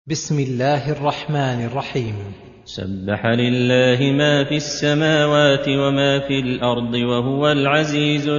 بسم الله الرحمن الرحيم. سبح لله ما في السماوات وما في الأرض وهو العزيز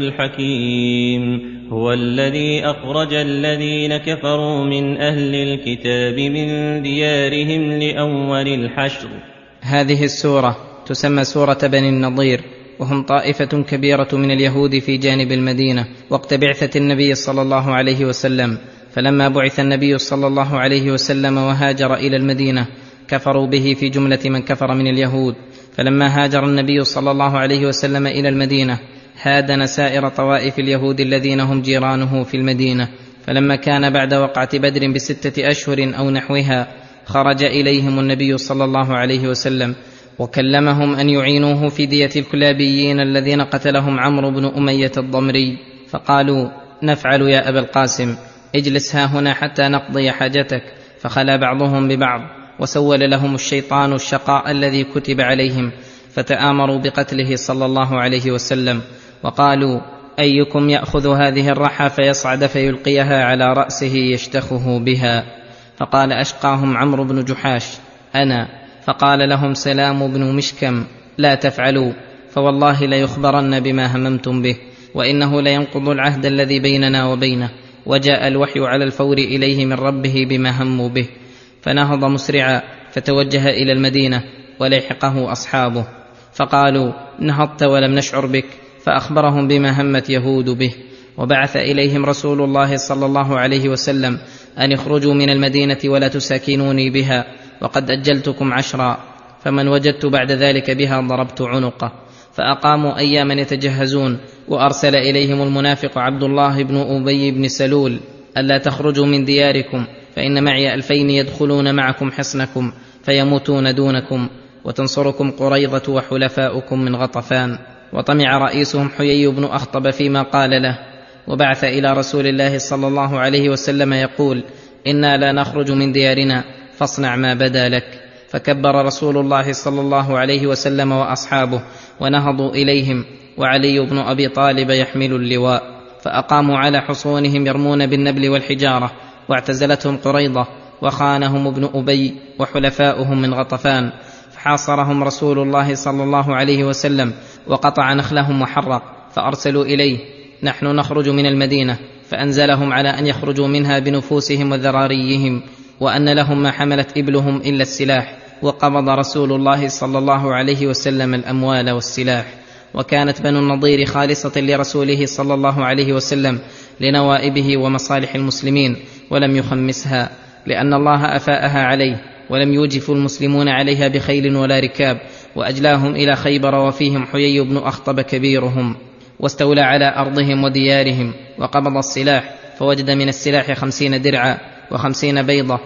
الحكيم. هو الذي أخرج الذين كفروا من أهل الكتاب من ديارهم لأول الحشر. هذه السورة تسمى سورة بني النضير، وهم طائفة كبيرة من اليهود في جانب المدينة وقت بعثة النبي صلى الله عليه وسلم، فلما بعث النبي صلى الله عليه وسلم وهاجر إلى المدينة كفروا به في جملة من كفر من اليهود. فلما هاجر النبي صلى الله عليه وسلم إلى المدينة هادن سائر طوائف اليهود الذين هم جيرانه في المدينة. فلما كان بعد وقعة بدر ب6 أشهر أو نحوها خرج إليهم النبي صلى الله عليه وسلم وكلمهم أن يعينوه في دية الكلابيين الذين قتلهم عمرو بن أمية الضمري، فقالوا: نفعل يا أبا القاسم، اجلس ها هنا حتى نقضي حاجتك. فخلا بعضهم ببعض وسول لهم الشيطان الشقاء الذي كتب عليهم، فتآمروا بقتله صلى الله عليه وسلم، وقالوا: أيكم يأخذ هذه الرحى فيصعد فيلقيها على رأسه يشتخه بها؟ فقال أشقاهم عمرو بن جحاش: أنا. فقال لهم سلام بن مشكم: لا تفعلوا، فوالله ليخبرن بما هممتم به، وإنه لينقض العهد الذي بيننا وبينه. وجاء الوحي على الفور إليه من ربه بما هموا به، فنهض مسرعا فتوجه إلى المدينة ولحقه أصحابه، فقالوا: نهضت ولم نشعر بك. فأخبرهم بما همت يهود به، وبعث إليهم رسول الله صلى الله عليه وسلم أن اخرجوا من المدينة ولا تساكنوني بها، وقد أجلتكم 10، فمن وجدت بعد ذلك بها ضربت عنقه. فأقاموا أياما يتجهزون، وأرسل إليهم المنافق عبد الله بن أبي بن سلول: ألا تخرجوا من دياركم، فإن معي 2000 يدخلون معكم حصنكم فيموتون دونكم، وتنصركم قريظة وحلفاؤكم من غطفان. وطمع رئيسهم حيي بن أخطب فيما قال له، وبعث إلى رسول الله صلى الله عليه وسلم يقول: إنا لا نخرج من ديارنا، فاصنع ما بدا لك. فكبر رسول الله صلى الله عليه وسلم وأصحابه ونهضوا إليهم، وعلي بن أبي طالب يحمل اللواء، فأقاموا على حصونهم يرمون بالنبل والحجارة، واعتزلتهم قريضة، وخانهم ابن أبي وحلفاؤهم من غطفان. فحاصرهم رسول الله صلى الله عليه وسلم وقطع نخلهم وحرق، فأرسلوا إليه: نحن نخرج من المدينة، فأنزلهم على أن يخرجوا منها بنفوسهم وذراريهم، وأن لهم ما حملت إبلهم إلا السلاح. وقبض رسول الله صلى الله عليه وسلم الأموال والسلاح. وكانت بنو النضير خالصة لرسوله صلى الله عليه وسلم لنوائبه ومصالح المسلمين، ولم يخمسها، لأن الله أفاءها عليه، ولم يوجف المسلمون عليها بخيل ولا ركاب، وأجلاهم إلى خيبر، وفيهم حيي بن أخطب كبيرهم، واستولى على أرضهم وديارهم، وقبض السلاح، فوجد من السلاح 50 درعا و50 بيضة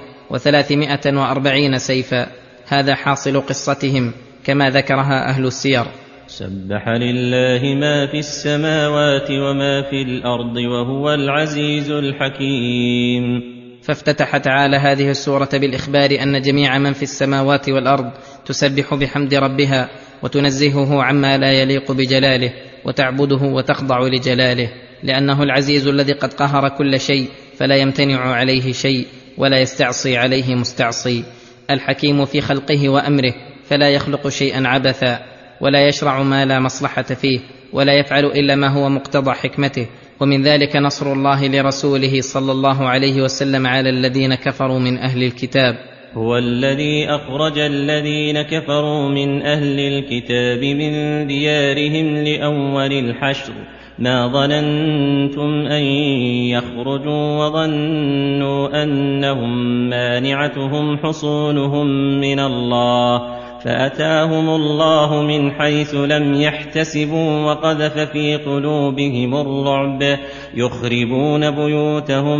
و340 سيفا. هذا حاصل قصتهم كما ذكرها أهل السير. سبح لله ما في السماوات وما في الأرض وهو العزيز الحكيم. فافتتح تعالى هذه السورة بالإخبار أن جميع من في السماوات والأرض تسبح بحمد ربها، وتنزهه عما لا يليق بجلاله، وتعبده وتخضع لجلاله، لأنه العزيز الذي قد قهر كل شيء، فلا يمتنع عليه شيء، ولا يستعصي عليه مستعصي. الحكيم في خلقه وأمره، فلا يخلق شيئا عبثا، ولا يشرع ما لا مصلحة فيه، ولا يفعل إلا ما هو مقتضى حكمته. ومن ذلك نصر الله لرسوله صلى الله عليه وسلم على الذين كفروا من أهل الكتاب. هو الذي أخرج الذين كفروا من أهل الكتاب من ديارهم لأول الحشر، ما ظننتم أن يخرجوا، وظنوا أنهم مانعتهم حصونهم من الله، فأتاهم الله من حيث لم يحتسبوا، وقذف في قلوبهم الرعب، يخربون بيوتهم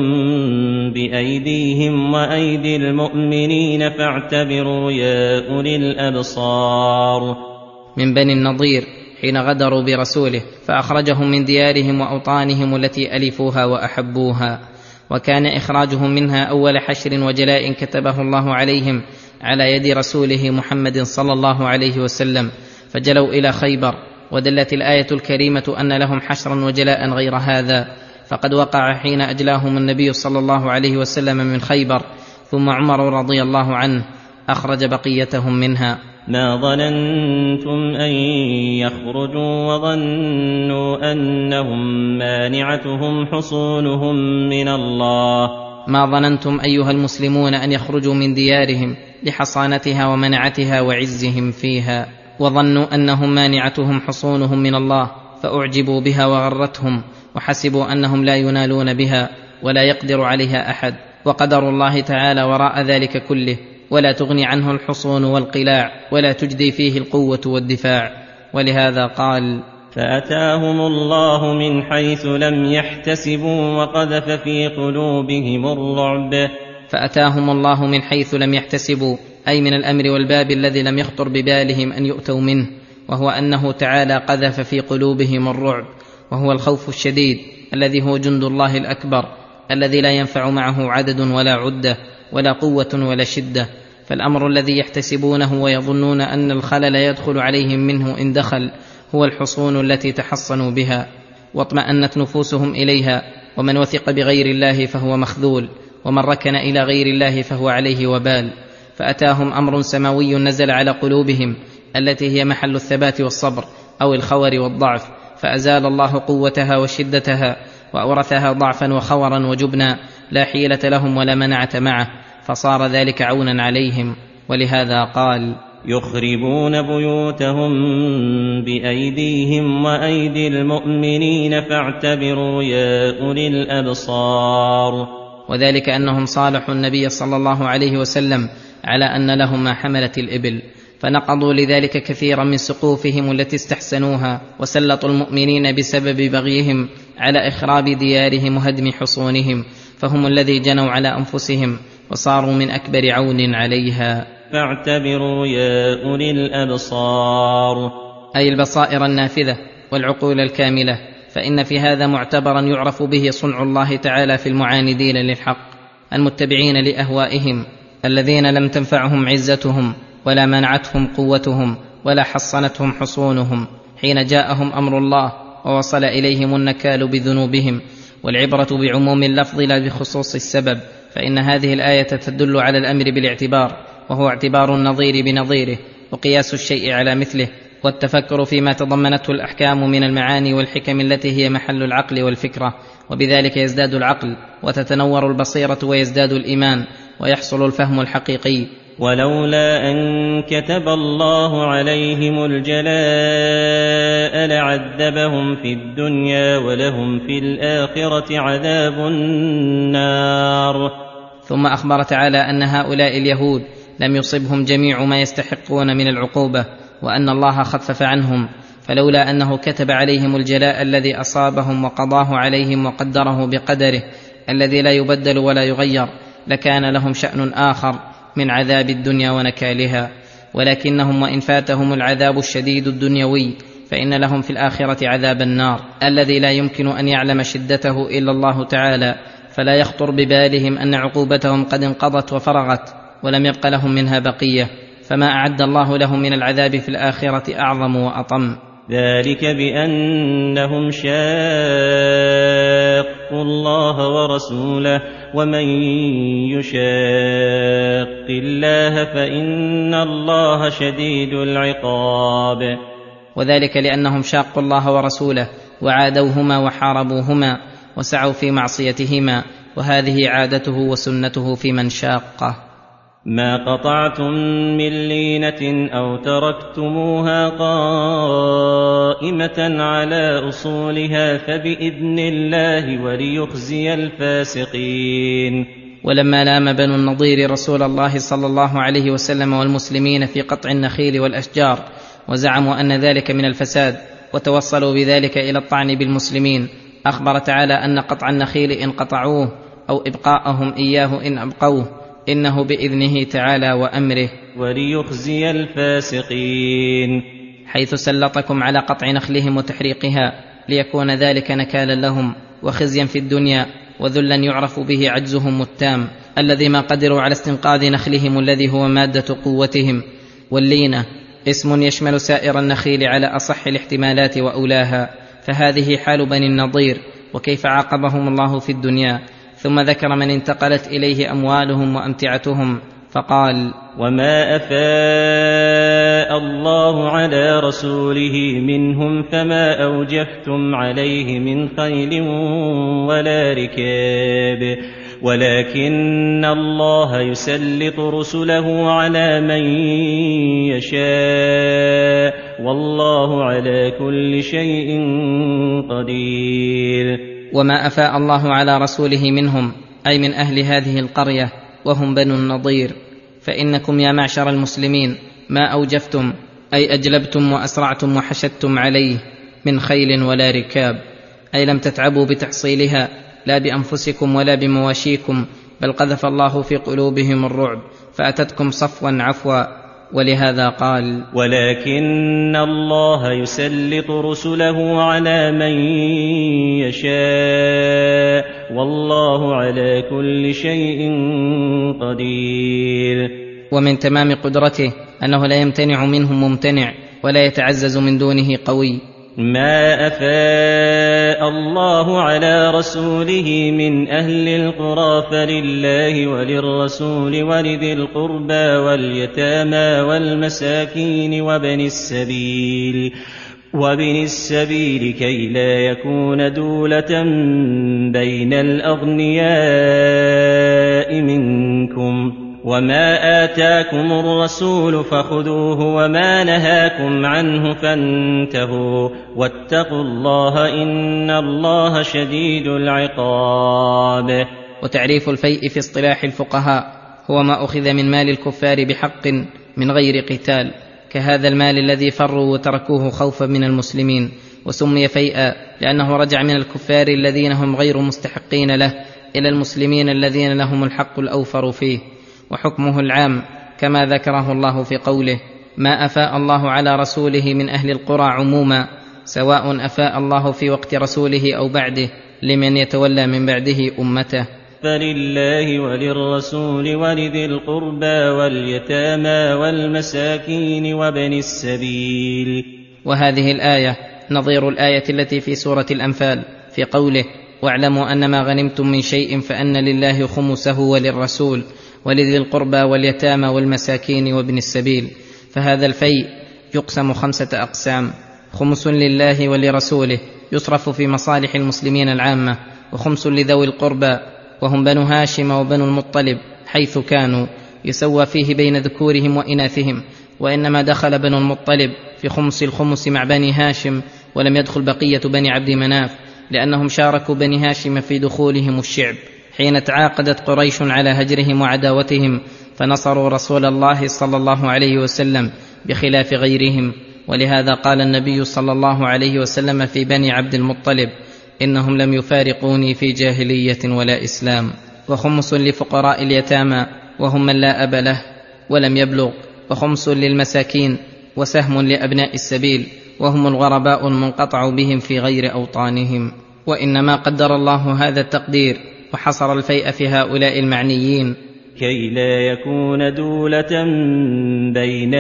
بأيديهم وأيدي المؤمنين، فاعتبروا يا أولي الأبصار. من بني النضير حين غدروا برسوله، فأخرجهم من ديارهم وأوطانهم التي ألفوها وأحبوها، وكان إخراجهم منها أول حشر وجلاء كتبه الله عليهم على يد رسوله محمد صلى الله عليه وسلم، فجلوا إلى خيبر. ودلت الآية الكريمة أن لهم حشرا وجلاء غير هذا، فقد وقع حين أجلاهم النبي صلى الله عليه وسلم من خيبر ثم عمر رضي الله عنه أخرج بقيتهم منها. ما ظننتم أن يخرجوا وظنوا أنهم مانعتهم حصونهم من الله. ما ظننتم أيها المسلمون أن يخرجوا من ديارهم لحصانتها ومنعتها وعزهم فيها، وظنوا أنهم مانعتهم حصونهم من الله، فأعجبوا بها وغرتهم، وحسبوا أنهم لا ينالون بها ولا يقدر عليها أحد، وقدر الله تعالى وراء ذلك كله، ولا تغني عنه الحصون والقلاع، ولا تجدي فيه القوة والدفاع. ولهذا قال: فأتاهم الله من حيث لم يحتسبوا وقذف في قلوبهم الرعب. فأتاهم الله من حيث لم يحتسبوا، أي من الأمر والباب الذي لم يخطر ببالهم أن يؤتوا منه، وهو أنه تعالى قذف في قلوبهم الرعب، وهو الخوف الشديد الذي هو جند الله الأكبر، الذي لا ينفع معه عدد ولا عدة ولا قوة ولا شدة. فالأمر الذي يحتسبونه ويظنون أن الخلل يدخل عليهم منه إن دخل هو الحصون التي تحصنوا بها واطمأنت نفوسهم إليها. ومن وثق بغير الله فهو مخذول، ومن ركن إلى غير الله فهو عليه وبال. فأتاهم أمر سماوي نزل على قلوبهم التي هي محل الثبات والصبر أو الخور والضعف، فأزال الله قوتها وشدتها، وأورثها ضعفا وخورا وجبنا لا حيلة لهم ولا منعة معه، فصار ذلك عونا عليهم. ولهذا قال: يخربون بيوتهم بأيديهم وأيدي المؤمنين فاعتبروا يا أولي الأبصار. وذلك أنهم صالحوا النبي صلى الله عليه وسلم على أن لهم ما حملت الإبل، فنقضوا لذلك كثيرا من سقوفهم التي استحسنوها، وسلطوا المؤمنين بسبب بغيهم على إخراب ديارهم وهدم حصونهم، فهم الذي جنوا على أنفسهم وصاروا من أكبر عون عليها. فاعتبروا يا أولي الأبصار، أي البصائر النافذة والعقول الكاملة، فإن في هذا معتبرا يعرف به صنع الله تعالى في المعاندين للحق المتبعين لأهوائهم، الذين لم تنفعهم عزتهم ولا منعتهم قوتهم ولا حصنتهم حصونهم حين جاءهم أمر الله ووصل إليهم النكال بذنوبهم. والعبرة بعموم اللفظ لا بخصوص السبب، فإن هذه الآية تدل على الأمر بالاعتبار، وهو اعتبار النظير بنظيره، وقياس الشيء على مثله، والتفكر فيما تضمنته الأحكام من المعاني والحكم التي هي محل العقل والفكرة، وبذلك يزداد العقل وتتنور البصيرة ويزداد الإيمان ويحصل الفهم الحقيقي. ولولا أن كتب الله عليهم الجلاء لعذبهم في الدنيا ولهم في الآخرة عذاب النار. ثم أخبر تعالى أن هؤلاء اليهود لم يصبهم جميع ما يستحقون من العقوبة، وأن الله خفف عنهم، فلولا أنه كتب عليهم الجلاء الذي أصابهم وقضاه عليهم وقدره بقدره الذي لا يبدل ولا يغير، لكان لهم شأن آخر من عذاب الدنيا ونكالها. ولكنهم وإن فاتهم العذاب الشديد الدنيوي فإن لهم في الآخرة عذاب النار الذي لا يمكن أن يعلم شدته إلا الله تعالى، فلا يخطر ببالهم أن عقوبتهم قد انقضت وفرغت ولم يبق لهم منها بقية، فما أعد الله لهم من العذاب في الآخرة أعظم وأطم. ذلك بأنهم شاقوا الله ورسوله، ومن يشاق الله فإن الله شديد العقاب. وذلك لأنهم شاقوا الله ورسوله وعادوهما وحاربوهما وسعوا في معصيتهما، وهذه عادته وسنته في من شاقه. ما قطعتم من لينة أو تركتموها قائمة على أصولها فبإذن الله وليخزي الفاسقين. ولما لام بنو النضير رسول الله صلى الله عليه وسلم والمسلمين في قطع النخيل والأشجار وزعموا أن ذلك من الفساد وتوصلوا بذلك إلى الطعن بالمسلمين، أخبر تعالى أن قطع النخيل إن قطعوه أو إبقاءهم إياه إن أبقوه إنه بإذنه تعالى وأمره. وليخزي الفاسقين، حيث سلطكم على قطع نخلهم وتحريقها ليكون ذلك نكالا لهم وخزيا في الدنيا وذلا يعرف به عجزهم التام الذي ما قدروا على استنقاذ نخلهم الذي هو مادة قوتهم. واللينة اسم يشمل سائر النخيل على أصح الاحتمالات وأولاها، فهذه حال بني النضير وكيف عاقبهم الله في الدنيا، ثم ذكر من انتقلت إليه أموالهم وأمتعتهم فقال: وما أفاء الله على رسوله منهم فما أوجفتم عليه من خيل ولا ركاب ولكن الله يسلط رسله على من يشاء والله على كل شيء قدير. وما أفاء الله على رسوله منهم أي من أهل هذه القرية وهم بنو النضير، فإنكم يا معشر المسلمين ما أوجفتم أي أجلبتم وأسرعتم وحشدتم عليه من خيل ولا ركاب، أي لم تتعبوا بتحصيلها لا بأنفسكم ولا بمواشيكم، بل قذف الله في قلوبهم الرعب فأتتكم صفوا عفوا. ولهذا قال: ولكن الله يسلط رسله على من يشاء والله على كل شيء قدير. ومن تمام قدرته أنه لا يمتنع منهم ممتنع ولا يتعزز من دونه قوي. ما أفاء الله على رسوله من أهل القرى فلله وللرسول ولذي القربى واليتامى والمساكين وابن السبيل كي لا يكون دولة بين الأغنياء منكم. وما آتاكم الرسول فخذوه وما نهاكم عنه فانتهوا واتقوا الله إن الله شديد العقاب. وتعريف الفيء في اصطلاح الفقهاء هو ما أخذ من مال الكفار بحق من غير قتال، كهذا المال الذي فروا وتركوه خوفا من المسلمين، وسمي فيئا لأنه رجع من الكفار الذين هم غير مستحقين له إلى المسلمين الذين لهم الحق الأوفر فيه. وحكمه العام كما ذكره الله في قوله: ما أفاء الله على رسوله من أهل القرى عموما، سواء أفاء الله في وقت رسوله أو بعده لمن يتولى من بعده أمته. فلله وللرسول ولذي القربى واليتامى والمساكين وابن السبيل. وهذه الآية نظير الآية التي في سورة الأنفال في قوله: واعلموا أن ما غنمتم من شيء فأن لله خمسه وللرسول ولذي القربى واليتامى والمساكين وابن السبيل. فهذا الفيء يقسم 5 أقسام: خمس لله ولرسوله يصرف في مصالح المسلمين العامة، وخمس لذوي القربى وهم بنو هاشم وبنو المطلب حيث كانوا، يسوى فيه بين ذكورهم وإناثهم، وإنما دخل بنو المطلب في خمس الخمس مع بني هاشم، ولم يدخل بقية بني عبد مناف، لأنهم شاركوا بني هاشم في دخولهم الشعب حين تعاقدت قريش على هجرهم وعداوتهم، فنصروا رسول الله صلى الله عليه وسلم بخلاف غيرهم. ولهذا قال النبي صلى الله عليه وسلم في بني عبد المطلب: إنهم لم يفارقوني في جاهلية ولا إسلام. وخمس لفقراء اليتامى وهم من لا أب له ولم يبلغ، وخمس للمساكين، وسهم لأبناء السبيل وهم الغرباء المنقطع بهم في غير أوطانهم. وإنما قدر الله هذا التقدير وحصر الفيء في هؤلاء المعنيين كي لا يكون دولة بين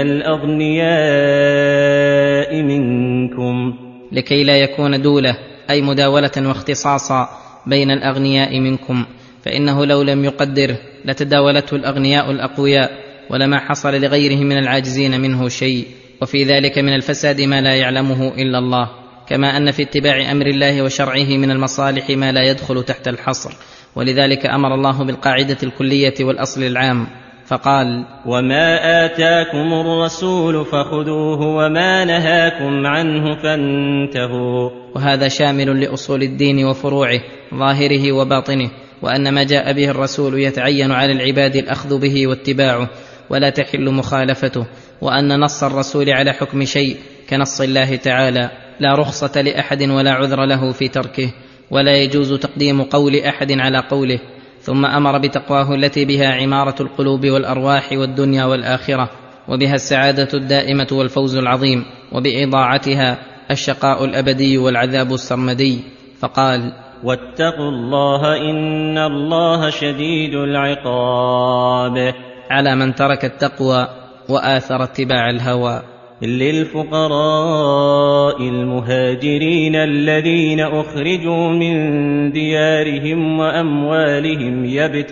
الأغنياء منكم، لكي لا يكون دولة أي مداولة واختصاصا بين الأغنياء منكم، فإنه لو لم يقدره لتداولته الأغنياء الأقوياء ولما حصل لغيرهم من العاجزين منه شيء. وفي ذلك من الفساد ما لا يعلمه إلا الله، كما أن في اتباع أمر الله وشرعه من المصالح ما لا يدخل تحت الحصر. ولذلك أمر الله بالقاعدة الكلية والأصل العام فقال: وما آتاكم الرسول فخذوه وما نهاكم عنه فانتهوا. وهذا شامل لأصول الدين وفروعه ظاهره وباطنه، وأن ما جاء به الرسول يتعين على العباد الأخذ به واتباعه ولا تحل مخالفته، وأن نص الرسول على حكم شيء كنص الله تعالى لا رخصة لأحد ولا عذر له في تركه، ولا يجوز تقديم قول أحد على قوله. ثم أمر بتقواه التي بها عمارة القلوب والأرواح والدنيا والآخرة، وبها السعادة الدائمة والفوز العظيم، وبإضاعتها الشقاء الأبدي والعذاب السرمدي، فقال: واتقوا الله إن الله شديد العقاب. على من ترك التقوى وآثر اتباع الهوى. للفقراء المهاجرين الذين أخرجوا من ديارهم وأموالهم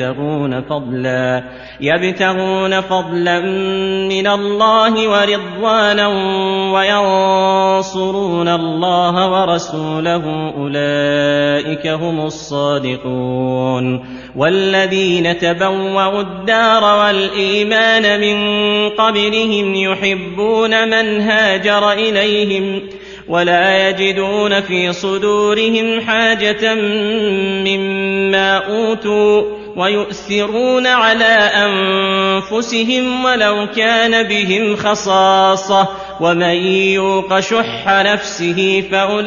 يبتغون فضلا من الله ورضوانا وينصرون الله ورسوله أولئك هم الصادقون. والذين تبوأوا الدار والإيمان من قبلهم يحبون من هاجر إليهم ولا يجدون في صدورهم حاجة مما أوتوا ويؤثرون على أنفسهم ولو كان بهم خصاصة ومن يوق شح نفسه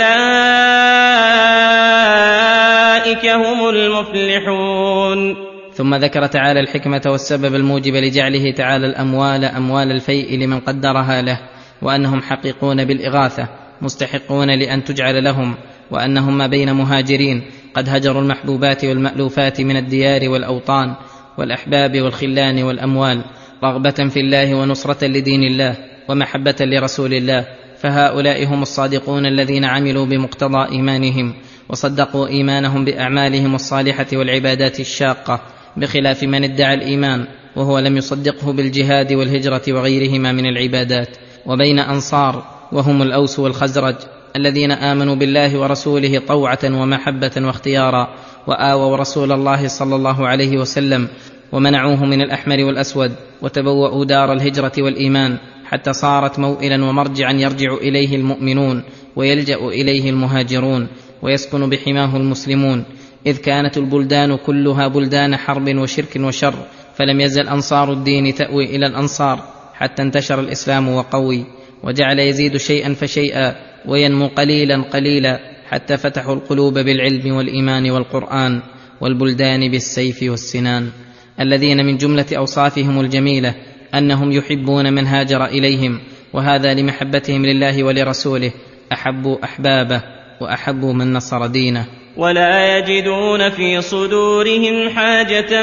فأولئك هم المفلحون. ثم ذكر تعالى الحكمة والسبب الموجب لجعله تعالى الأموال أموال الفيء لمن قدرها له، وأنهم حقيقون بالإغاثة مستحقون لأن تجعل لهم، وأنهم ما بين مهاجرين قد هجروا المحبوبات والمألوفات من الديار والأوطان والأحباب والخلان والأموال رغبة في الله ونصرة لدين الله ومحبة لرسول الله، فهؤلاء هم الصادقون الذين عملوا بمقتضى إيمانهم وصدقوا إيمانهم بأعمالهم الصالحة والعبادات الشاقة، بخلاف من ادعى الإيمان وهو لم يصدقه بالجهاد والهجرة وغيرهما من العبادات. وبين أنصار وهم الأوس والخزرج الذين آمنوا بالله ورسوله طوعة ومحبة واختيارا، وآووا رسول الله صلى الله عليه وسلم ومنعوه من الأحمر والأسود، وتبوأوا دار الهجرة والإيمان حتى صارت موئلا ومرجعا يرجع إليه المؤمنون ويلجأ إليه المهاجرون ويسكن بحماه المسلمون، إذ كانت البلدان كلها بلدان حرب وشرك وشر، فلم يزل أنصار الدين تأوي إلى الأنصار حتى انتشر الإسلام وقوي، وجعل يزيد شيئا فشيئا وينمو قليلا قليلا حتى فتحوا القلوب بالعلم والإيمان والقرآن، والبلدان بالسيف والسنان، الذين من جملة أوصافهم الجميلة أنهم يحبون من هاجر إليهم، وهذا لمحبتهم لله ولرسوله، أحبوا أحبابه وأحبوا من نصر دينه. ولا يجدون في صدورهم حاجة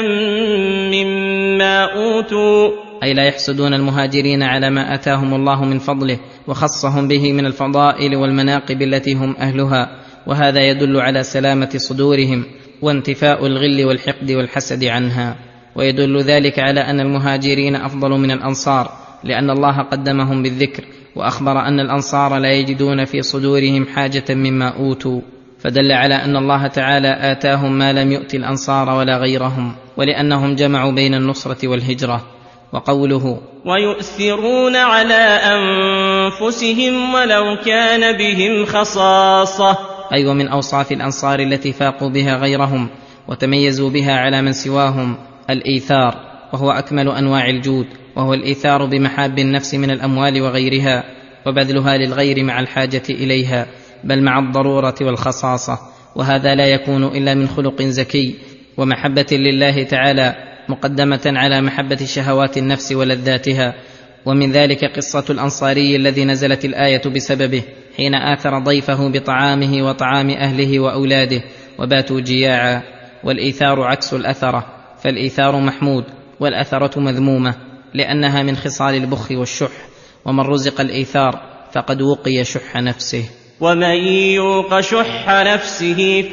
مما أوتوا، أي لا يحسدون المهاجرين على ما آتاهم الله من فضله وخصهم به من الفضائل والمناقب التي هم أهلها، وهذا يدل على سلامة صدورهم وانتفاء الغل والحقد والحسد عنها، ويدل ذلك على أن المهاجرين أفضل من الأنصار، لأن الله قدمهم بالذكر وأخبر أن الأنصار لا يجدون في صدورهم حاجة مما أوتوا، فدل على أن الله تعالى آتاهم ما لم يؤت الأنصار ولا غيرهم، ولأنهم جمعوا بين النصرة والهجرة. وقوله ويؤثرون على أنفسهم ولو كان بهم خصاصة، أي ومن أوصاف الأنصار التي فاقوا بها غيرهم وتميزوا بها على من سواهم الإيثار، وهو أكمل أنواع الجود، وهو الإيثار بمحاب النفس من الأموال وغيرها، وبذلها للغير مع الحاجة إليها، بل مع الضرورة والخصاصة، وهذا لا يكون إلا من خلق زكي ومحبة لله تعالى مقدمة على محبة شهوات النفس ولذاتها. ومن ذلك قصة الأنصاري الذي نزلت الآية بسببه، حين آثر ضيفه بطعامه وطعام أهله وأولاده وباتوا جياعا، والإيثار عكس الأثرة، فالإيثار محمود والأثرة مذمومة، لأنها من خصال البخل والشح، ومن رزق الإيثار فقد وقي شح نفسه. ومن يوق شح نفسه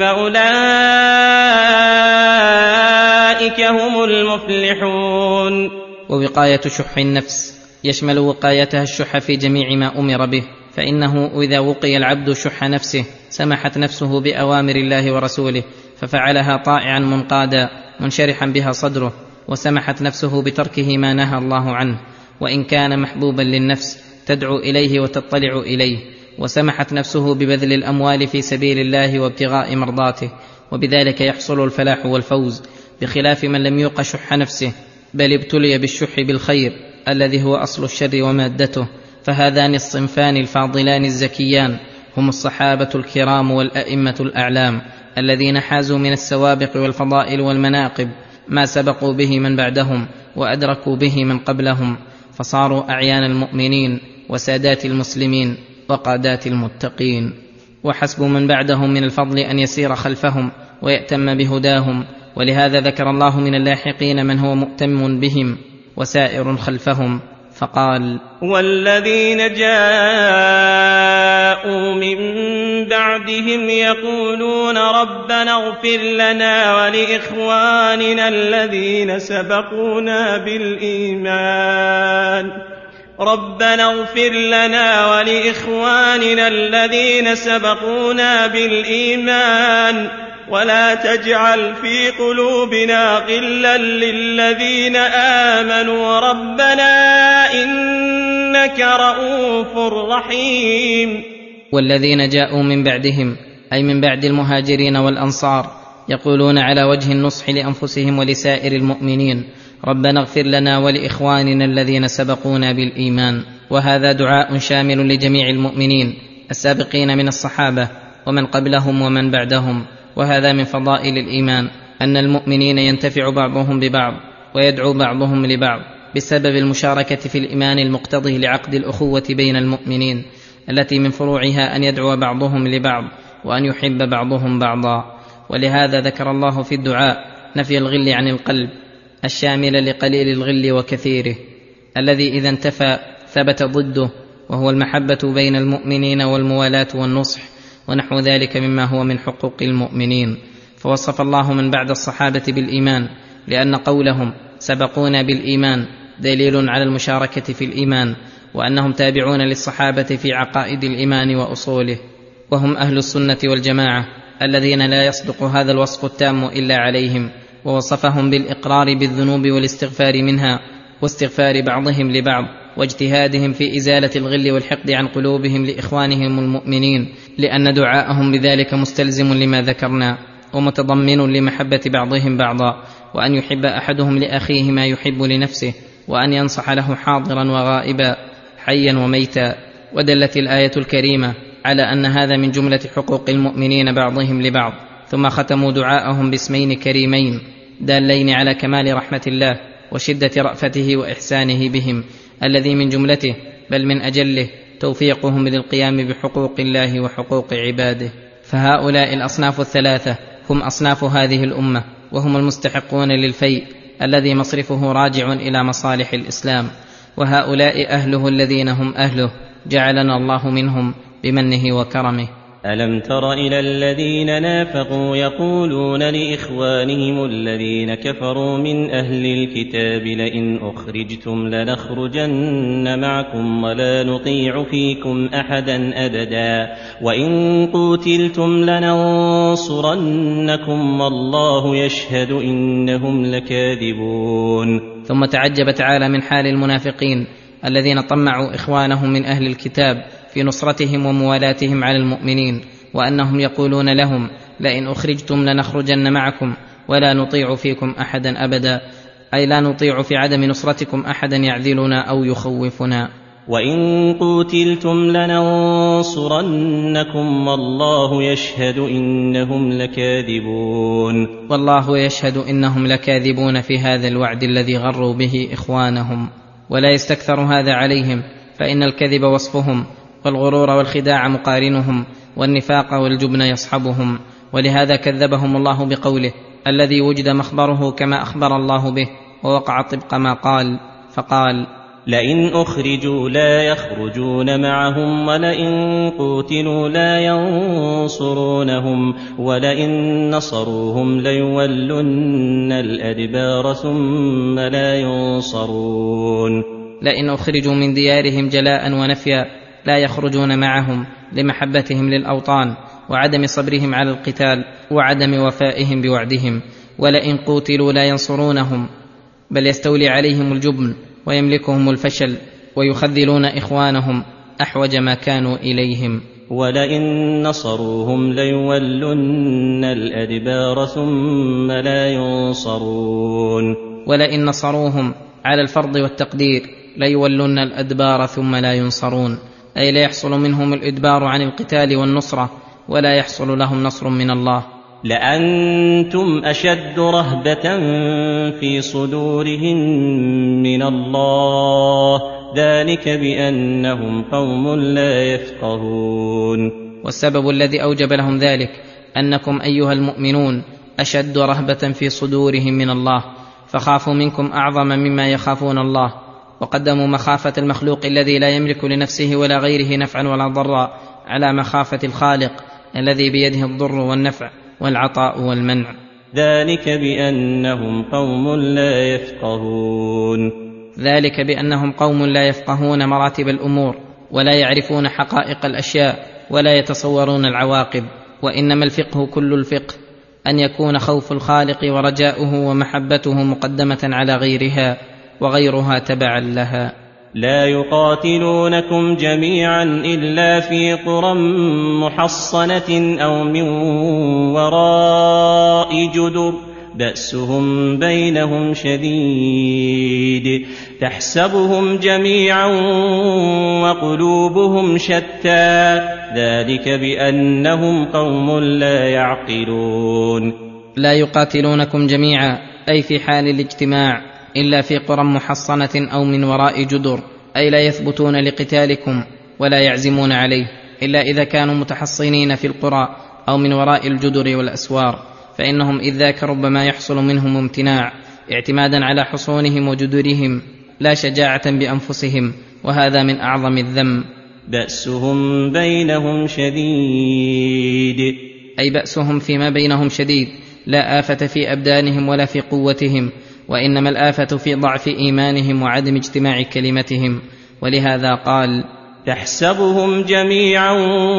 فأولئك هم المفلحون. ووقاية شح النفس يشمل وقايتها الشح في جميع ما أمر به، فإنه إذا وقي العبد شح نفسه سمحت نفسه بأوامر الله ورسوله ففعلها طائعا منقادا منشرحا بها صدره، وسمحت نفسه بتركه ما نهى الله عنه وإن كان محبوبا للنفس تدعو إليه وتطلع إليه، وسمحت نفسه ببذل الأموال في سبيل الله وابتغاء مرضاته، وبذلك يحصل الفلاح والفوز، بخلاف من لم يوق شح نفسه بل ابتلي بالشح بالخير الذي هو أصل الشر ومادته. فهذان الصنفان الفاضلان الزكيان هم الصحابة الكرام والأئمة الأعلام، الذين حازوا من السوابق والفضائل والمناقب ما سبقوا به من بعدهم وأدركوا به من قبلهم، فصاروا أعيان المؤمنين وسادات المسلمين وقادات المتقين. وحسب من بعدهم من الفضل أن يسير خلفهم ويأتم بهداهم، ولهذا ذكر الله من اللاحقين من هو مؤتم بهم وسائر خلفهم، فقال: والذين جاءوا من بعدهم يقولون ربنا اغفر لنا ولإخواننا الذين سبقونا بالإيمان ربنا اغفر لنا ولإخواننا الذين سبقونا بالإيمان ولا تجعل في قلوبنا غلا للذين آمنوا ربنا إنك رؤوف رحيم. والذين جاءوا من بعدهم أي من بعد المهاجرين والأنصار يقولون على وجه النصح لأنفسهم ولسائر المؤمنين: ربنا اغفر لنا ولإخواننا الذين سبقونا بالإيمان. وهذا دعاء شامل لجميع المؤمنين السابقين من الصحابة ومن قبلهم ومن بعدهم. وهذا من فضائل الإيمان أن المؤمنين ينتفع بعضهم ببعض ويدعو بعضهم لبعض بسبب المشاركة في الإيمان المقتضي لعقد الأخوة بين المؤمنين، التي من فروعها أن يدعو بعضهم لبعض وأن يحب بعضهم بعضا. ولهذا ذكر الله في الدعاء نفي الغل عن القلب الشامل لقليل الغل وكثيره، الذي إذا انتفى ثبت ضده، وهو المحبة بين المؤمنين والموالاة والنصح ونحو ذلك مما هو من حقوق المؤمنين. فوصف الله من بعد الصحابة بالإيمان لأن قولهم سبقونا بالإيمان دليل على المشاركة في الإيمان، وأنهم تابعون للصحابة في عقائد الإيمان وأصوله، وهم أهل السنة والجماعة الذين لا يصدق هذا الوصف التام إلا عليهم. ووصفهم بالإقرار بالذنوب والاستغفار منها واستغفار بعضهم لبعض واجتهادهم في إزالة الغل والحقد عن قلوبهم لإخوانهم المؤمنين، لأن دعاءهم بذلك مستلزم لما ذكرنا ومتضمن لمحبة بعضهم بعضا، وأن يحب أحدهم لأخيه ما يحب لنفسه، وأن ينصح له حاضرا وغائبا حيا وميتا. ودلت الآية الكريمة على أن هذا من جملة حقوق المؤمنين بعضهم لبعض. ثم ختموا دعاءهم باسمين كريمين دالين على كمال رحمة الله وشدة رأفته وإحسانه بهم، الذي من جملته بل من أجله توفيقهم للقيام بحقوق الله وحقوق عباده. فهؤلاء الأصناف الثلاثة هم أصناف هذه الأمة، وهم المستحقون للفيء الذي مصرفه راجع إلى مصالح الإسلام، وهؤلاء أهله الذين هم أهله، جعلنا الله منهم بمنه وكرمه. ألم تر إلى الذين نافقوا يقولون لإخوانهم الذين كفروا من أهل الكتاب لئن أخرجتم لنخرجن معكم ولا نطيع فيكم أحدا أبدا وإن قوتلتم لننصرنكم والله يشهد إنهم لكاذبون. ثم تعجب تعالى من حال المنافقين الذين طمعوا إخوانهم من أهل الكتاب في نصرتهم وموالاتهم على المؤمنين، وأنهم يقولون لهم لئن أخرجتم لنخرجن معكم ولا نطيع فيكم أحدا أبدا، أي لا نطيع في عدم نصرتكم أحدا يعذلنا أو يخوفنا. وإن قوتلتم لننصرنكم والله يشهد إنهم لكاذبون. والله يشهد إنهم لكاذبون في هذا الوعد الذي غروا به إخوانهم. ولا يستكثر هذا عليهم، فإن الكذب وصفهم، والغرور والخداع مقارنهم، والنفاق والجبن يصحبهم. ولهذا كذبهم الله بقوله الذي وجد مخبره كما أخبر الله به ووقع طبق ما قال، فقال لئن أخرجوا لا يخرجون معهم ولئن قوتلوا لا ينصرونهم ولئن نصروهم ليولن الأدبار ثم لا ينصرون. لئن أخرجوا من ديارهم جلاء ونفيا لا يخرجون معهم لمحبتهم للأوطان وعدم صبرهم على القتال وعدم وفائهم بوعدهم. ولئن قوتلوا لا ينصرونهم، بل يستولي عليهم الجبن ويملكهم الفشل ويخذلون إخوانهم أحوج ما كانوا إليهم. ولئن نصروهم ليولن الأدبار ثم لا ينصرون. ولئن نصروهم على الفرض والتقدير ليولن الأدبار ثم لا ينصرون، أي لا يحصل منهم الإدبار عن القتال والنصرة ولا يحصل لهم نصر من الله. لأنتم أشد رهبة في صدورهم من الله ذلك بأنهم قوم لا يفقهون. والسبب الذي أوجب لهم ذلك أنكم أيها المؤمنون أشد رهبة في صدورهم من الله، فخافوا منكم أعظم مما يخافون الله، وقدموا مخافة المخلوق الذي لا يملك لنفسه ولا غيره نفعا ولا ضرا على مخافة الخالق الذي بيده الضر والنفع والعطاء والمنع. ذلك بأنهم قوم لا يفقهون. ذلك بأنهم قوم لا يفقهون مراتب الأمور ولا يعرفون حقائق الأشياء ولا يتصورون العواقب. وإنما الفقه كل الفقه أن يكون خوف الخالق ورجاؤه ومحبته مقدمة على غيرها وغيرها تبعا لها. لا يقاتلونكم جميعا إلا في قرى محصنة أو من وراء جدر بأسهم بينهم شديد تحسبهم جميعا وقلوبهم شتى ذلك بأنهم قوم لا يعقلون. لا يقاتلونكم جميعا أي في حال الاجتماع إلا في قرى محصنة أو من وراء جدر، أي لا يثبتون لقتالكم ولا يعزمون عليه إلا إذا كانوا متحصنين في القرى أو من وراء الجدر والأسوار، فإنهم إذ ذاك ربما يحصل منهم امتناع اعتمادا على حصونهم وجدرهم لا شجاعة بأنفسهم، وهذا من أعظم الذم. بأسهم بينهم شديد أي بأسهم فيما بينهم شديد، لا آفة في أبدانهم ولا في قوتهم، وإنما الآفة في ضعف إيمانهم وعدم اجتماع كلمتهم. ولهذا قال تحسبهم جميعا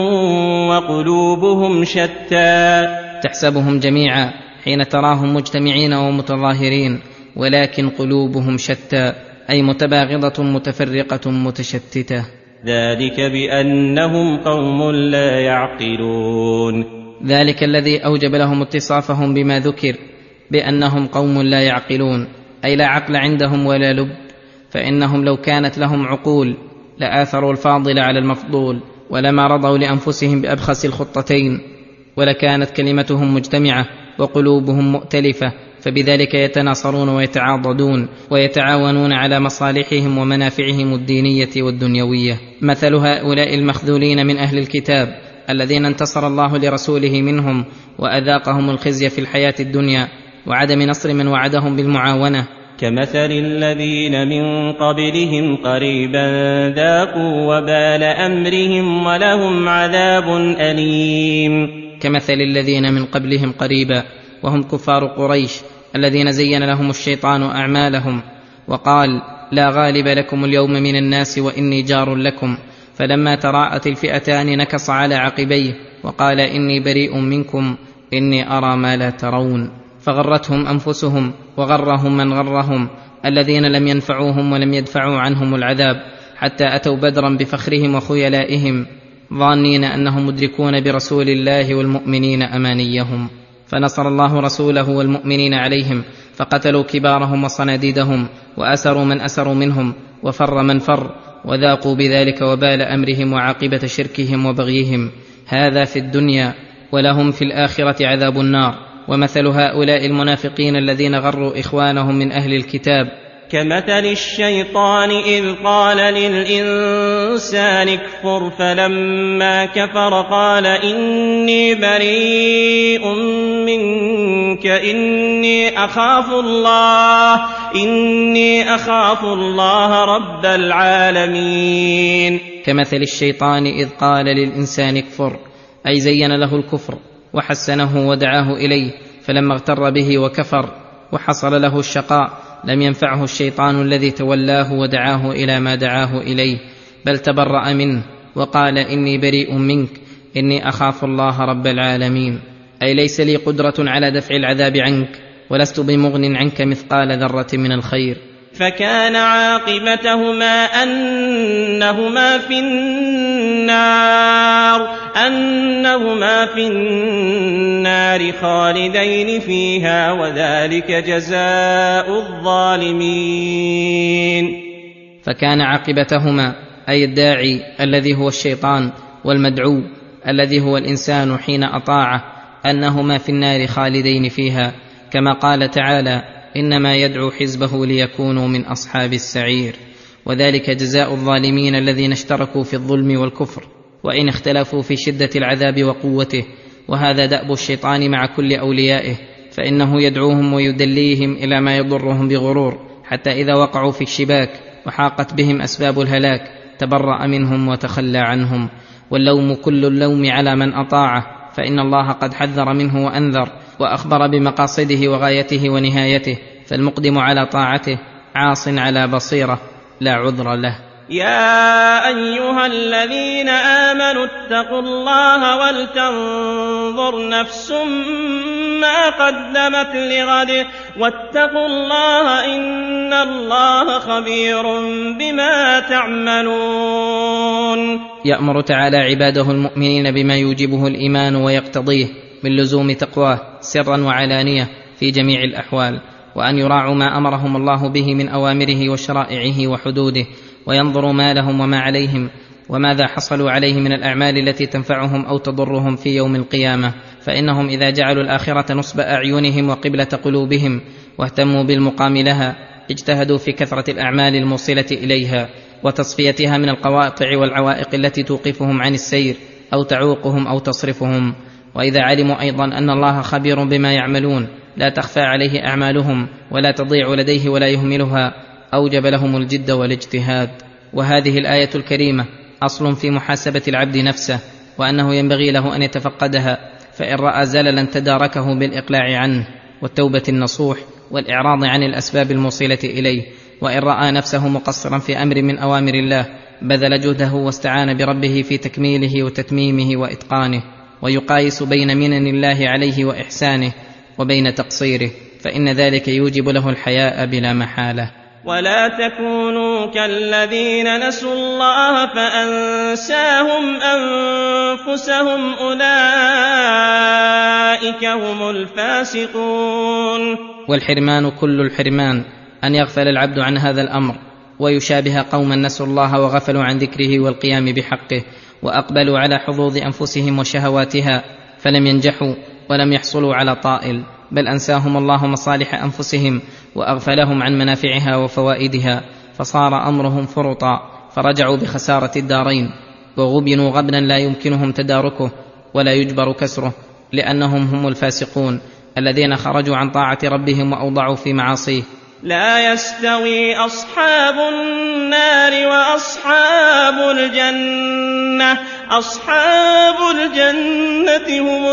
وقلوبهم شتى. تحسبهم جميعا حين تراهم مجتمعين ومتظاهرين، ولكن قلوبهم شتى أي متباغضة متفرقة متشتتة. ذلك بأنهم قوم لا يعقلون. ذلك الذي أوجب لهم اتصافهم بما ذكر بأنهم قوم لا يعقلون، أي لا عقل عندهم ولا لب، فإنهم لو كانت لهم عقول لآثروا الفاضل على المفضول ولما رضوا لأنفسهم بأبخس الخطتين، ولكانت كلمتهم مجتمعة وقلوبهم مؤتلفة، فبذلك يتناصرون ويتعاضدون ويتعاونون على مصالحهم ومنافعهم الدينية والدنيوية. مثل هؤلاء المخذولين من أهل الكتاب الذين انتصر الله لرسوله منهم وأذاقهم الخزي في الحياة الدنيا وعدم نصر من وعدهم بالمعاونة، كمثل الذين من قبلهم قريبا ذاقوا وبال أمرهم ولهم عذاب أليم. كمثل الذين من قبلهم قريبا وهم كفار قريش الذين زين لهم الشيطان أعمالهم وقال لا غالب لكم اليوم من الناس وإني جار لكم، فلما تراءت الفئتان نكص على عقبيه وقال إني بريء منكم إني أرى ما لا ترون، فغرتهم أنفسهم وغرهم من غرهم الذين لم ينفعوهم ولم يدفعوا عنهم العذاب، حتى أتوا بدرا بفخرهم وخيلائهم ظانين أنهم مدركون برسول الله والمؤمنين أمانيهم، فنصر الله رسوله والمؤمنين عليهم، فقتلوا كبارهم وصناديدهم وأسروا من أسروا منهم وفر من فر، وذاقوا بذلك وبال أمرهم وعاقبة شركهم وبغيهم. هذا في الدنيا، ولهم في الآخرة عذاب النار. ومثل هؤلاء المنافقين الذين غروا إخوانهم من أهل الكتاب كمثل الشيطان إذ قال للإنسان اكفر فلما كفر قال إني بريء منك إني أخاف الله رب العالمين. كمثل الشيطان إذ قال للإنسان اكفر، أي زين له الكفر وحسنه ودعاه إليه، فلما اغتر به وكفر وحصل له الشقاء لم ينفعه الشيطان الذي تولاه ودعاه إلى ما دعاه إليه، بل تبرأ منه وقال إني بريء منك إني أخاف الله رب العالمين، أي ليس لي قدرة على دفع العذاب عنك ولست بمغن عنك مثقال ذرة من الخير. فكان عاقبتهما أنهما في النار خالدين فيها وذلك جزاء الظالمين. فكان عاقبتهما أي الداعي الذي هو الشيطان والمدعو الذي هو الإنسان حين أطاعه أنهما في النار خالدين فيها، كما قال تعالى إنما يدعو حزبه ليكونوا من أصحاب السعير، وذلك جزاء الظالمين الذين اشتركوا في الظلم والكفر وإن اختلفوا في شدة العذاب وقوته. وهذا دأب الشيطان مع كل أوليائه، فإنه يدعوهم ويدليهم إلى ما يضرهم بغرور، حتى إذا وقعوا في الشباك وحاقت بهم أسباب الهلاك تبرأ منهم وتخلى عنهم. واللوم كل اللوم على من أطاعه، فإن الله قد حذر منه وأنذر وأخبر بمقاصده وغايته ونهايته، فالمقدم على طاعته عاص على بصيرة لا عذر له. يا أيها الذين آمنوا اتقوا الله ولتنظر نفس ما قدمت لغد واتقوا الله إن الله خبير بما تعملون. يأمر تعالى عباده المؤمنين بما يوجبه الإيمان ويقتضيه من لزوم تقواه سرا وعلانية في جميع الأحوال، وأن يراعوا ما أمرهم الله به من أوامره وشرائعه وحدوده، وينظروا ما لهم وما عليهم وماذا حصلوا عليه من الأعمال التي تنفعهم أو تضرهم في يوم القيامة. فإنهم إذا جعلوا الآخرة نصب أعينهم وقبلة قلوبهم واهتموا بالمقام لها اجتهدوا في كثرة الأعمال الموصلة إليها وتصفيتها من القواطع والعوائق التي توقفهم عن السير أو تعوقهم أو تصرفهم. وإذا علموا أيضا أن الله خبير بما يعملون لا تخفى عليه أعمالهم ولا تضيع لديه ولا يهملها، أوجب لهم الجد والاجتهاد. وهذه الآية الكريمة أصل في محاسبة العبد نفسه، وأنه ينبغي له أن يتفقدها، فإن رأى زللا تداركه بالإقلاع عنه والتوبة النصوح والإعراض عن الأسباب الموصلة إليه، وإن رأى نفسه مقصرا في أمر من أوامر الله بذل جهده واستعان بربه في تكميله وتتميمه وإتقانه، ويقايس بين منن الله عليه وإحسانه وبين تقصيره، فإن ذلك يوجب له الحياء بلا محالة. ولا تكونوا كالذين نسوا الله فأنساهم أنفسهم أولئك هم الفاسقون. والحرمان كل الحرمان أن يغفل العبد عن هذا الأمر ويشابه قوما نسوا الله وغفلوا عن ذكره والقيام بحقه، وأقبلوا على حظوظ أنفسهم وشهواتها فلم ينجحوا ولم يحصلوا على طائل، بل أنساهم الله مصالح أنفسهم وأغفلهم عن منافعها وفوائدها، فصار أمرهم فرطا، فرجعوا بخسارة الدارين، وغبنوا غبنا لا يمكنهم تداركه ولا يجبر كسره، لأنهم هم الفاسقون الذين خرجوا عن طاعة ربهم وأوضعوا في معاصيه. لا يستوي أصحاب النار وأصحاب الجنة، أصحاب الجنة هم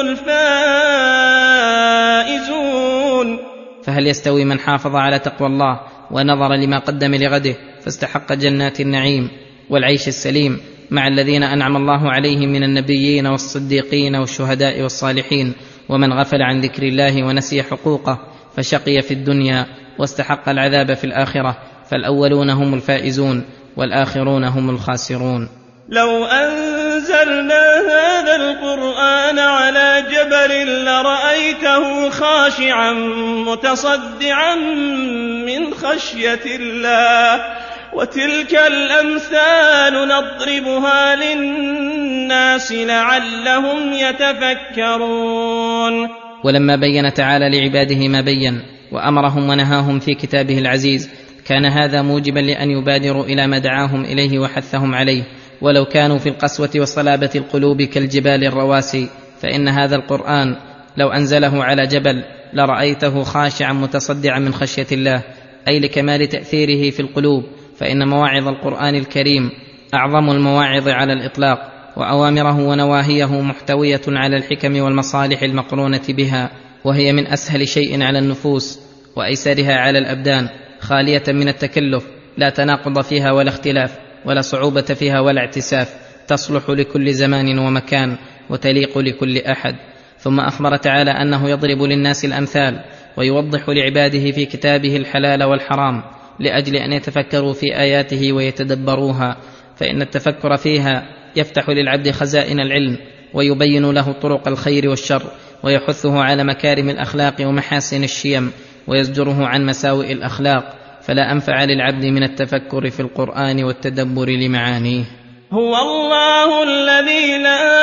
الفائزون. فهل يستوي من حافظ على تقوى الله ونظر لما قدم لغده فاستحق جنات النعيم والعيش السليم مع الذين أنعم الله عليهم من النبيين والصديقين والشهداء والصالحين، ومن غفل عن ذكر الله ونسي حقوقه فشقي في الدنيا واستحق العذاب في الآخرة؟ فالأولون هم الفائزون والآخرون هم الخاسرون. لو أنزلنا هذا القرآن على جبل لرأيته خاشعا متصدعا من خشية الله، وتلك الأمثال نضربها للناس لعلهم يتفكرون. ولما بين تعالى لعباده ما بين وأمرهم ونهاهم في كتابه العزيز كان هذا موجبا لأن يبادروا إلى ما دعاهم إليه وحثهم عليه، ولو كانوا في القسوة وصلابة القلوب كالجبال الرواسي، فإن هذا القرآن لو أنزله على جبل لرأيته خاشعا متصدعا من خشية الله، أي لكمال تأثيره في القلوب، فإن مواعظ القرآن الكريم أعظم المواعظ على الإطلاق، وأوامره ونواهيه محتوية على الحكم والمصالح المقرونة بها، وهي من أسهل شيء على النفوس وأيسرها على الأبدان، خالية من التكلف، لا تناقض فيها ولا اختلاف ولا صعوبة فيها ولا اعتساف، تصلح لكل زمان ومكان وتليق لكل أحد. ثم أخبر تعالى أنه يضرب للناس الأمثال ويوضح لعباده في كتابه الحلال والحرام لأجل أن يتفكروا في آياته ويتدبروها، فإن التفكر فيها يفتح للعبد خزائن العلم ويبين له طرق الخير والشر، ويحثه على مكارم الأخلاق ومحاسن الشيم، ويزجره عن مساوئ الأخلاق، فلا أنفع للعبد من التفكر في القرآن والتدبر لمعانيه. هو الله الذي لا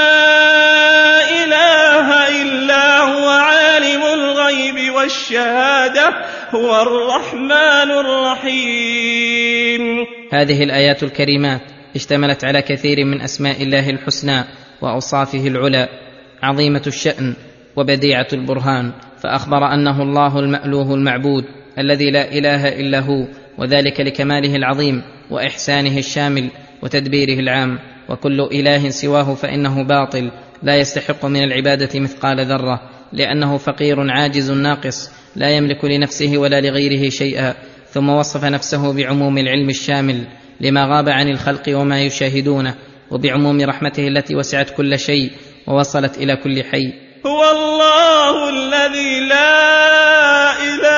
إله إلا هو عالم الغيب والشهادة هو الرحمن الرحيم. هذه الآيات الكريمات اشتملت على كثير من أسماء الله الحسنى وأوصافه العلى، عظيمة الشأن وبديعة البرهان، فأخبر أنه الله المألوه المعبود الذي لا إله إلا هو، وذلك لكماله العظيم واحسانه الشامل وتدبيره العام. وكل اله سواه فانه باطل لا يستحق من العباده مثقال ذره، لانه فقير عاجز ناقص لا يملك لنفسه ولا لغيره شيئا. ثم وصف نفسه بعموم العلم الشامل لما غاب عن الخلق وما يشاهدونه، وبعموم رحمته التي وسعت كل شيء ووصلت الى كل حي. هو الله الذي لا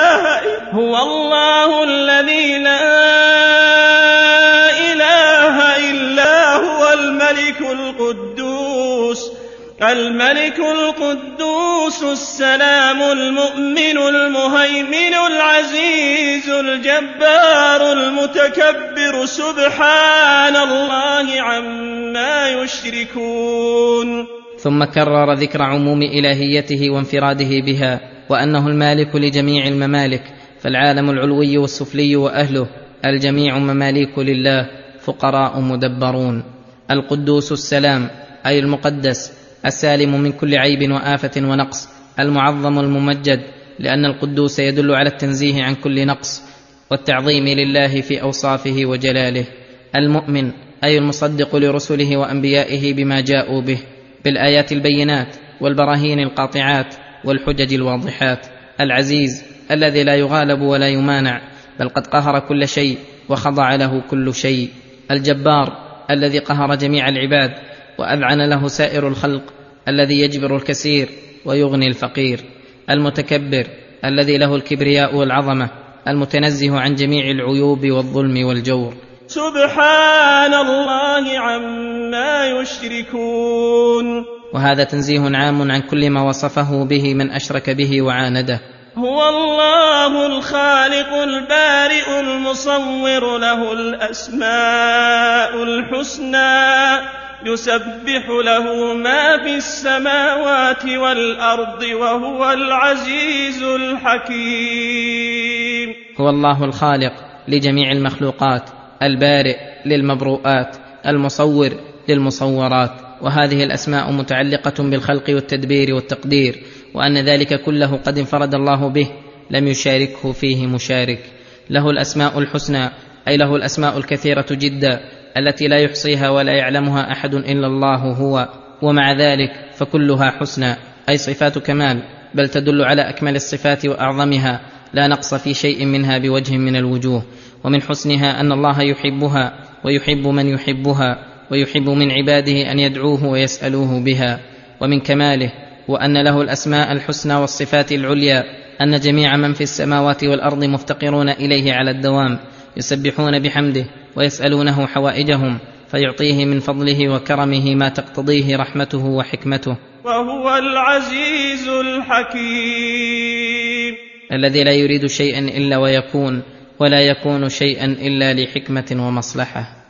إله إلا هو الملك القدوس السلام المؤمن المهيمن العزيز الجبار المتكبر سبحان الله عما يشركون. ثم كرر ذكر عموم إلهيته وانفراده بها، وأنه المالك لجميع الممالك، فالعالم العلوي والسفلي وأهله الجميع مماليك لله فقراء مدبرون. القدوس السلام أي المقدس، السالم من كل عيب وآفة ونقص، المعظم الممجد، لأن القدوس يدل على التنزيه عن كل نقص والتعظيم لله في أوصافه وجلاله. المؤمن أي المصدق لرسله وأنبيائه بما جاءوا به بالآيات البينات والبراهين القاطعات والحجج الواضحات. العزيز الذي لا يغالب ولا يمانع، بل قد قهر كل شيء وخضع له كل شيء. الجبار الذي قهر جميع العباد وأذعن له سائر الخلق، الذي يجبر الكثير ويغني الفقير. المتكبر الذي له الكبرياء والعظمة، المتنزه عن جميع العيوب والظلم والجور. سبحان الله عما يشركون. وهذا تنزيه عام عن كل ما وصفه به من أشرك به وعانده. هو الله الخالق البارئ المصور، له الأسماء الحسنى، يسبح له ما في السماوات والأرض، وهو العزيز الحكيم. هو الله الخالق لجميع المخلوقات، البارئ للمبروءات، المصور للمصورات، وهذه الأسماء متعلقة بالخلق والتدبير والتقدير، وأن ذلك كله قد انفرد الله به لم يشاركه فيه مشارك. له الأسماء الحسنى أي له الأسماء الكثيرة جدا التي لا يحصيها ولا يعلمها أحد إلا الله هو، ومع ذلك فكلها حسنى أي صفات كمال، بل تدل على أكمل الصفات وأعظمها، لا نقص في شيء منها بوجه من الوجوه. ومن حسنها أن الله يحبها ويحب من يحبها، ويحب من عباده أن يدعوه ويسألوه بها. ومن كماله وأن له الأسماء الحسنى والصفات العليا أن جميع من في السماوات والأرض مفتقرون إليه على الدوام، يسبحون بحمده ويسألونه حوائجهم، فيعطيه من فضله وكرمه ما تقتضيه رحمته وحكمته. وهو العزيز الحكيم الذي لا يريد شيئا إلا ويكون، ولا يكون شيئا إلا لحكمة ومصلحة.